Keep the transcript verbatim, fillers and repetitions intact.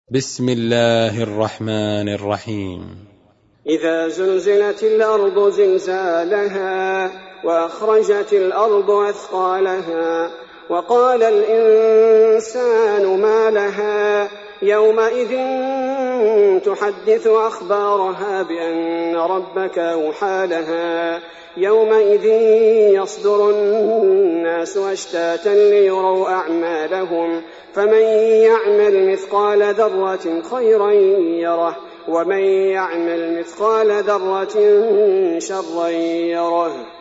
بسم الله الرحمن الرحيم. إذا زلزلت الأرض زلزالها وأخرجت الأرض أثقالها وقال الإنسان ما لها يومئذ تحدث أخبارها بأن ربك أوحى لها يومئذ يصدر الناس أشتاتا ليروا أعمالهم فمن يعمل مثقال ذرة خيرا يره ومن يعمل مثقال ذرة شرا يره.